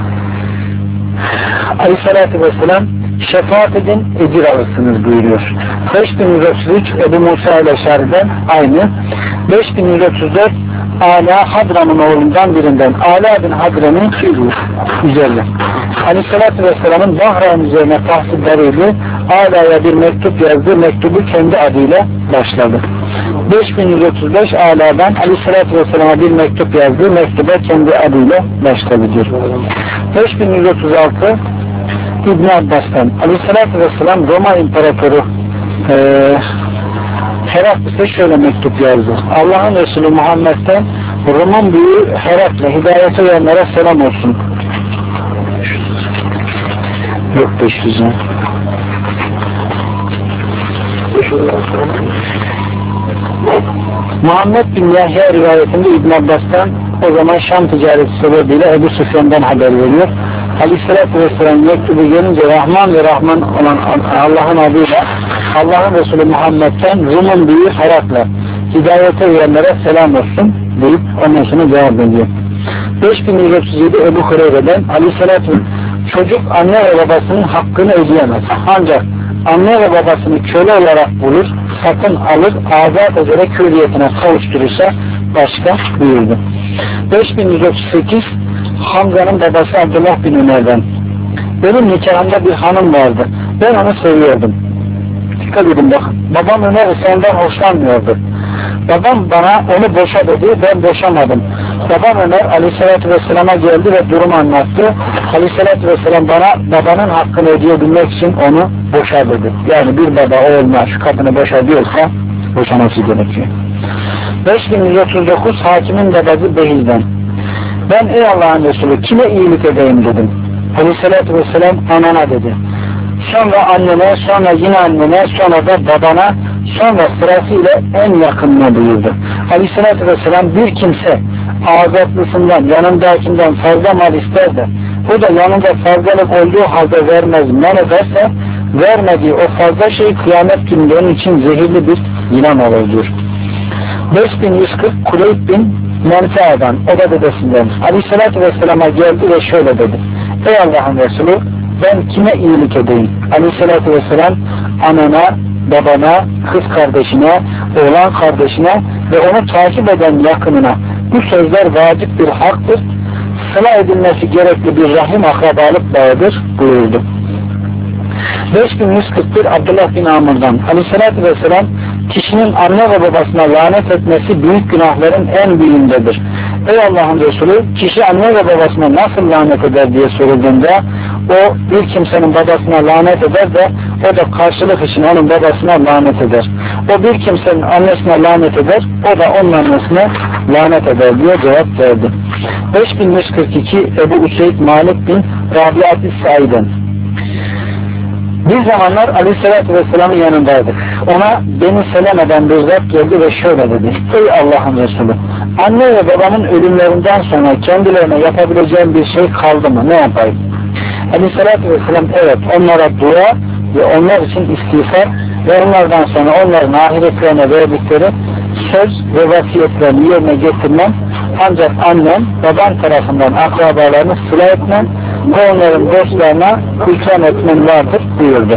Aleyhisselatü Vesselam şefaat edin, ecir alırsınız buyuruyor. beş bin yüz otuz üç Ebu Musa ile Şari'den aynı. beş bin yüz otuz dört Ala Hadram'ın oğlundan birinden Ala bin Hadram'ın üzerine Aleyhisselatü Vesselam'ın Bahrain üzerine tahsilleriyle Ala'ya bir mektup yazdı. Mektubu kendi adıyla başladı. beş bin yüz otuz beş Ala'dan Aleyhisselatü Vesselam'a bir mektup yazdı. Mektuba kendi adıyla başladı diyor. beş bin yüz otuz altı İbn Abbas'tan Aleyhisselatü Vesselam Roma İmparatoru eee Heraklis'e şöyle mektup yazdı. Allah'ın Resulü Muhammed'den Rum'un büyüğü Herakle hidayete uyanlara selam olsun. Yok beş yüz. Muhammed bin Yahya rivayetinde İbn Abbas'tan o zaman Şam ticareti sebebiyle Ebu Süfyan'dan haber veriyor. Aleyhisselatü Vesselam mektubu gelince Rahman ve Rahman olan Allah'ın adıyla Allah'ın Resulü Muhammed'den Rum'un büyüğü Herakle hidayete uyanlara selam olsun deyip ondan sonra cevap veriyor. beş bin yüz otuz yedi Ebu Hureyre'den Aleyhisselatü çocuk anne ve babasının hakkını ödeyemez. Ancak anne ve babasını köle olarak bulur, satın alır, azat ederek hürriyetine kavuşturursa başka buyurdu. beş bin yüz otuz sekiz Hamza'nın babası Abdullah bin Ömer'den benim nikahımda bir hanım vardı. Ben onu seviyordum. Dikkat edin bakın. Babam Ömer senden hoşlanmıyordu. Babam bana onu boşa dedi. Ben boşamadım. Babam Ömer Aleyhisselatü Vesselam'a geldi ve durumu anlattı. Aleyhisselatü Vesselam bana babanın hakkını ödeyebilmek için onu boşa dedi. Yani bir baba oğluna şu kadını boşa diyorsa boşaması gerekiyor. beş bin yüz otuz dokuz Hakimin babası Behil'den ben ey Allah'ın Resulü kime iyilik edeyim dedim. Aleyhisselatü Vesselam anana dedi. Sonra annene, sonra yine annene, sonra da babana, sonra sırasıyla en yakınına buyurdu. Aleyhisselatü Vesselam bir kimse azatlısından, yanındakinden fazla mal ister de o da yanında fazlalık olduğu halde vermez, men ederse vermediği o fazla şey kıyamet gününde onun için zehirli bir yılan olur diyor. beş bin yüz kırk Kuleyb bin Menfe'den, o da dedesinden Aleyhisselatü Vesselam'a geldi ve şöyle dedi. Ey Allah'ın Resulü ben kime iyilik edeyim? Aleyhisselatü Vesselam anana, babana, kız kardeşine, oğlan kardeşine ve onu takip eden yakınına bu sözler vacip bir haktır. Sıla edilmesi gerekli bir rahim akrabalık bağıdır buyurdu. beş bin yüz kırk bir Abdullah bin Amr'dan Aleyhisselatü Vesselam kişinin anne ve babasına lanet etmesi büyük günahların en büyüğündedir. Ey Allah'ın Resulü kişi anne ve babasına nasıl lanet eder diye sorulduğunda o bir kimsenin babasına lanet eder de o da karşılık için onun babasına lanet eder. O bir kimsenin annesine lanet eder o da onun annesine lanet eder diye cevap verdi. beş bin yüz kırk iki Ebu Useyd Malik bin Rabiat-ı Said'den bir zamanlar Aleyhisselatü Vesselam'ın yanındaydık. Ona beni Seleme'den bir zat geldi ve şöyle dedi. Ey Allah'ın Resulü anne ve babamın ölümlerinden sonra kendilerine yapabileceğim bir şey kaldı mı? Ne yapayım? Aleyhisselatü Vesselam evet onlara dua ve onlar için istiğfar ve onlardan sonra onların ahiretlerine verdikleri söz ve vasiyetlerini yerine getirmem ancak annem baban tarafından akrabalarını sıla etmem ve onların dostlarına ikram etmen vardır buyurdu.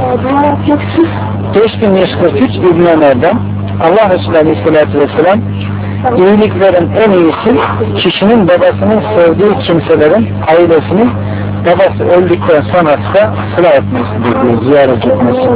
beş bin yüz kırk üç İbn Ömer'den Allah Resulü Aleyhisselatü Vesselam iyiliklerin en iyisi kişinin babasının sevdiği kimselerin ailesini babası öldükten sonrası da sıla etmesidir diye ziyaret etmesi.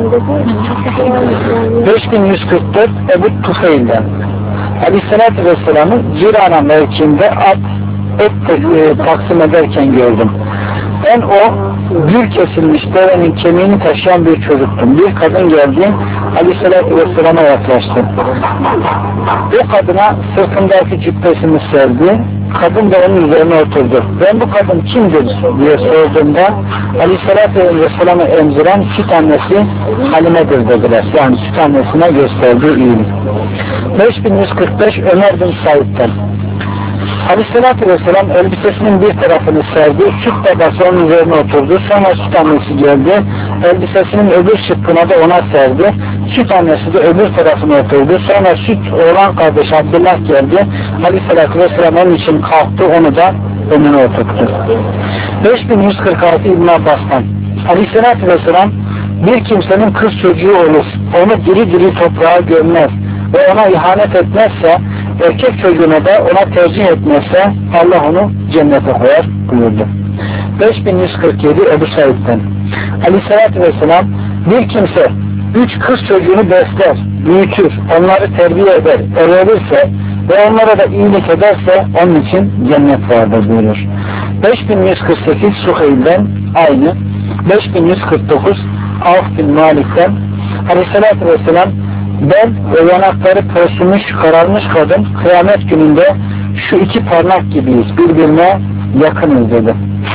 beş bin yüz kırk dört Ebu Tufeil'den Aleyhisselatü Vesselam'ın Cirana mevkiinde at et e, taksim ederken gördüm. Ben o gür kesilmiş devenin kemiğini taşıyan bir çocuktum. Bir kadın geldi, Aleyhisselatü Vesselam'a yaklaştı. O kadına sırtındaki cübbesini serdi. Kadın da onun üzerine oturdu. Ben bu kadın kimdir diye sorduğumda Aleyhisselatü Vesselam'a emziren süt annesi Halime'dir dediler. Yani süt annesine gösterdiği iyilik. beş bin yüz kırk beş Ömer bin Said'den. Aleyhisselatü Vesselam elbisesinin bir tarafını serdi, süt babası onun üzerine oturdu, sonra süt annesi geldi, elbisesinin öbür şıkkına da ona serdi, süt annesi de öbür tarafına oturdu, sonra süt oğlan kardeş Abdullah geldi, Aleyhisselatü Vesselam onun için kalktı, onu da önüne oturttu. beş bin yüz kırk altı İbn Abbas'tan. Aleyhisselatü Vesselam bir kimsenin kız çocuğu olur, onu diri diri toprağa gömmez ve ona ihanet etmezse, erkek çocuğuna da ona tercih etmezse Allah onu cennete koyar buyurdu. beş bin yüz kırk yedi Ebu Said'den. Aleyhissalatü vesselam bir kimse üç kız çocuğunu besler, büyütür, onları terbiye eder, öğretirse ve onlara da iyilik ederse onun için cennet vardır buyurur. beş bin yüz kırk sekiz Suheyl'den aynı. beş bin yüz kırk dokuz Avf bin Malik'ten. Aleyhissalatü vesselam ben ve yanakları pörsümüş, kararmış kadın kıyamet gününde şu iki parmak gibiyiz, birbirine yakınız dedi.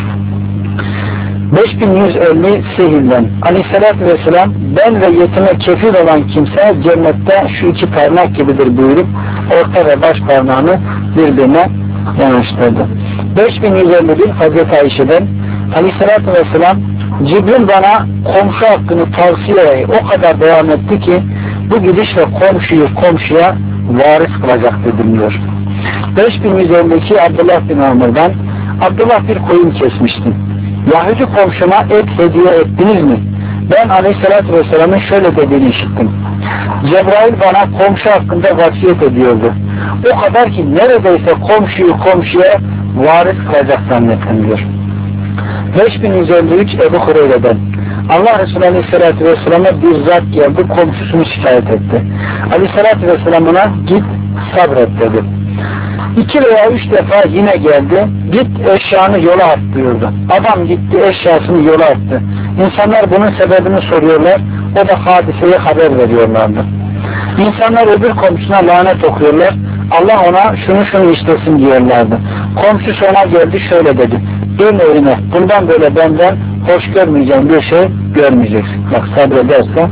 beş bin yüz elli Sehil'den. Aleyhissalatü vesselam ben ve yetime kefil olan kimse cennette şu iki parmak gibidir buyurup orta ve baş parmağını birbirine yanaştırdı. beş bin yüz elli bir Hazreti Ayşe'den. Aleyhissalatü vesselam Cibril bana komşu hakkını tavsiye o kadar devam etti ki bu gidişle komşuyu komşuya varis kılacak dedim diyor. beş bin yüz elli iki Abdullah bin Amr'dan. Abdullah bir koyun kesmişti. Yahudi komşuma et hediye ettiniz mi? Ben Aleyhisselatü Vesselam'ın şöyle dediğini işittim. Cebrail bana komşu hakkında vasiyet ediyordu. O kadar ki neredeyse komşuyu komşuya varis kılacak zannettim diyor. beş bin yüz elli üç Ebu Hureyre'den. Allah Resulü Aleyhisselatü Vesselam'a bir zat geldi, komşusunu şikayet etti. Aleyhisselatü Vesselam'ına git sabret dedi. İki veya üç defa yine geldi, git eşyanı yola at buyurdu. Adam gitti eşyasını yola attı. İnsanlar bunun sebebini soruyorlar, o da hadiseyi haber veriyorlardı. İnsanlar öbür komşusuna lanet okuyorlar, Allah ona şunu şunu işlesin diyorlardı. Komşusu ona geldi şöyle dedi, dön evine, bundan böyle benden hoş görmeyeceğin bir şey görmeyeceksin. Bak sabrederse.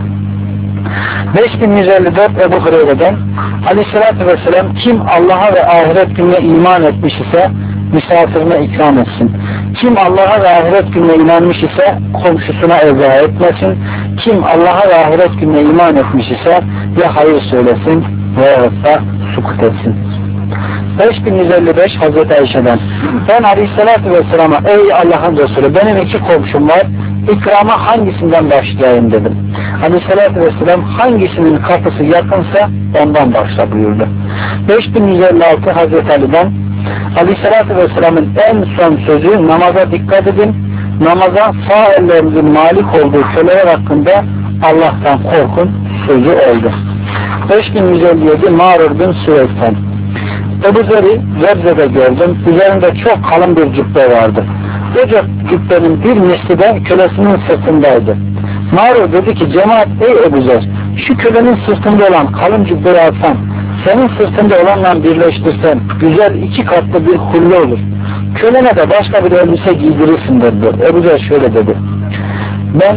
beş bin yüz elli dört Ebu Hureyre'den. Aleyhissalatü vesselam kim Allah'a ve ahiret gününe iman etmiş ise misafirine ikram etsin. Kim Allah'a ve ahiret gününe inanmış ise komşusuna eza etmesin. Kim Allah'a ve ahiret gününe iman etmiş ise ya hayır söylesin veya da sukut etsin. beş bin yüz elli beş Hazreti Ayşe'den. Ben Aleyhisselatü Vesselam'a ey Allah'ın Resulü benim iki komşum var, ikrama hangisinden başlayayım dedim. Aleyhisselatü Vesselam hangisinin kapısı yakınsa ondan başla buyurdu. beş bin yüz elli altı Hazreti Ali'den. Aleyhisselatü Vesselam'ın en son sözü namaza dikkat edin, namaza sağ ellerinizin malik olduğu köleler hakkında Allah'tan korkun sözü oldu. beş bin yüz elli yedi Mağrur bin Süveyd'den. Ebu Zer'i Rebze'de gördüm. Üzerinde çok kalın bir cübbe vardı. O cübbenin bir misli de kölesinin sırtındaydı. Mağrur dedi ki cemaat ey Ebu Zer şu kölenin sırtında olan kalın cübbeyi alsan senin sırtında olanla birleştirsen güzel iki katlı bir hulle olur. Kölene de başka bir elbise giydirirsin dedi. Ebu Zer şöyle dedi. Ben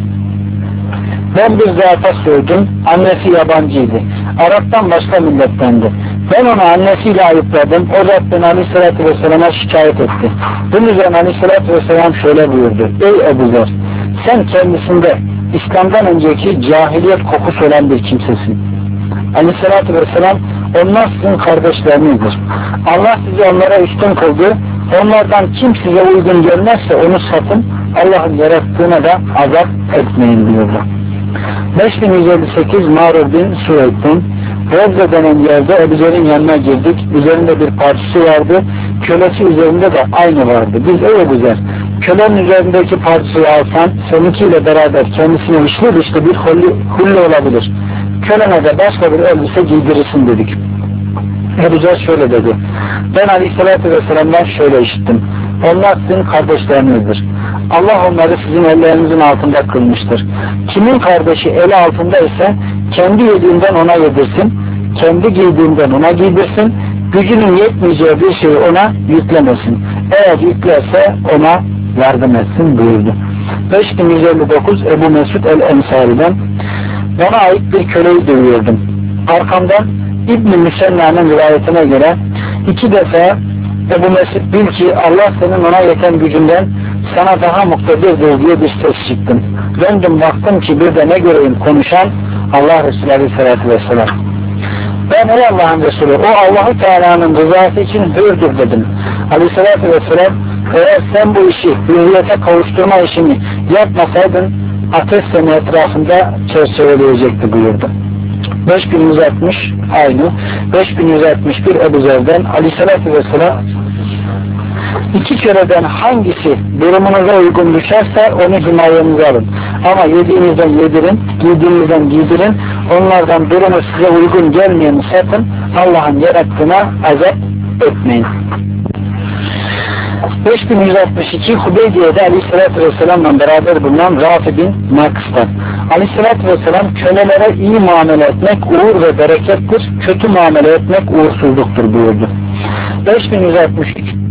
Ben bir zata sordum, annesi yabancıydı. Arap'tan başka millettendi. Ben onu annesiyle ayıpladım, o zat beni Aleyhisselatü Vesselam'a şikayet etti. Bunun üzerine Aleyhisselatü Vesselam şöyle buyurdu. Ey Ebu Zer, sen kendisinde İslam'dan önceki cahiliyet kokusu olan bir kimsesin. Aleyhisselatü Vesselam, onlar sizin kardeşlerinizdir. Allah sizi onlara üstün kıldı, onlardan kim size uygun gelmezse onu satın, Allah'ın yarattığına da azap etmeyin diyordu. beş bin yüz elli sekiz Mağrur bin Süveyd'den. Rebze denen yerde Ebu Zer'in yanına girdik. Üzerinde bir parçası vardı. Kölesi üzerinde de aynı vardı. Biz ey Ebu Zer, kölenin üzerindeki parçayı alsan seninkiyle beraber kendisine içli dışlı bir hulle olabilir. Kölene de başka bir elbise giydirirsin dedik. Ebu Zer şöyle dedi: ben Aleyhisselatü Vesselam'dan şöyle işittim: onlar sizin kardeşlerinizdir. Allah onları sizin ellerinizin altında kılmıştır. Kimin kardeşi eli altında ise kendi yediğinden ona yedirsin, kendi giydiğinden ona giydirsin, gücünün yetmeyeceği bir şeyi ona yüklemesin. Eğer yüklerse ona yardım etsin buyurdu. beş bin yüz elli dokuz Ebu Mesud el-Ensari'den: bana ait bir köleyi dövüyordum. Arkamdan İbn-i Müsenna'nın rivayetine göre iki defa Ebu Mesud bil ki Allah senin ona yeten gücünden sana daha muktedirdir diye bir ses çıktım. Döndüm baktım ki bir de ne göreyim, konuşan Allah Resulü Aleyhisselatü Vesselam. Ben ey Allah'ın Resulü, o Allah-u Teala'nın rızası için hürdür dedim. Aleyhisselatü Vesselam, eğer sen bu işi, hürriyete kavuşturma işini yapmasaydın ateş seni etrafında çerçeveleyecekti buyurdu. beş bin yüz altmış aynı. beş bin yüz altmış bir Ebu Zer'den: Aleyhisselatü Vesselam, İki köleden hangisi durumunuza uygun düşerse onu himayenize alın. Ama yediğinizden yedirin, giydiğinizden giydirin. Onlardan durumu size uygun gelmeyeni satın. Allah'ın yarattığına azap etmeyin. beş bin yüz altmış iki Hubeydiye'de Aleyhisselatü Vesselam'la beraber bulunan Rafi bin Nakıs'tan: Aleyhisselatü Vesselam, kölelere iyi muamele etmek uğur ve berekettir, kötü muamele etmek uğursuzluktur buyurdu. beş bin yüz altmış üç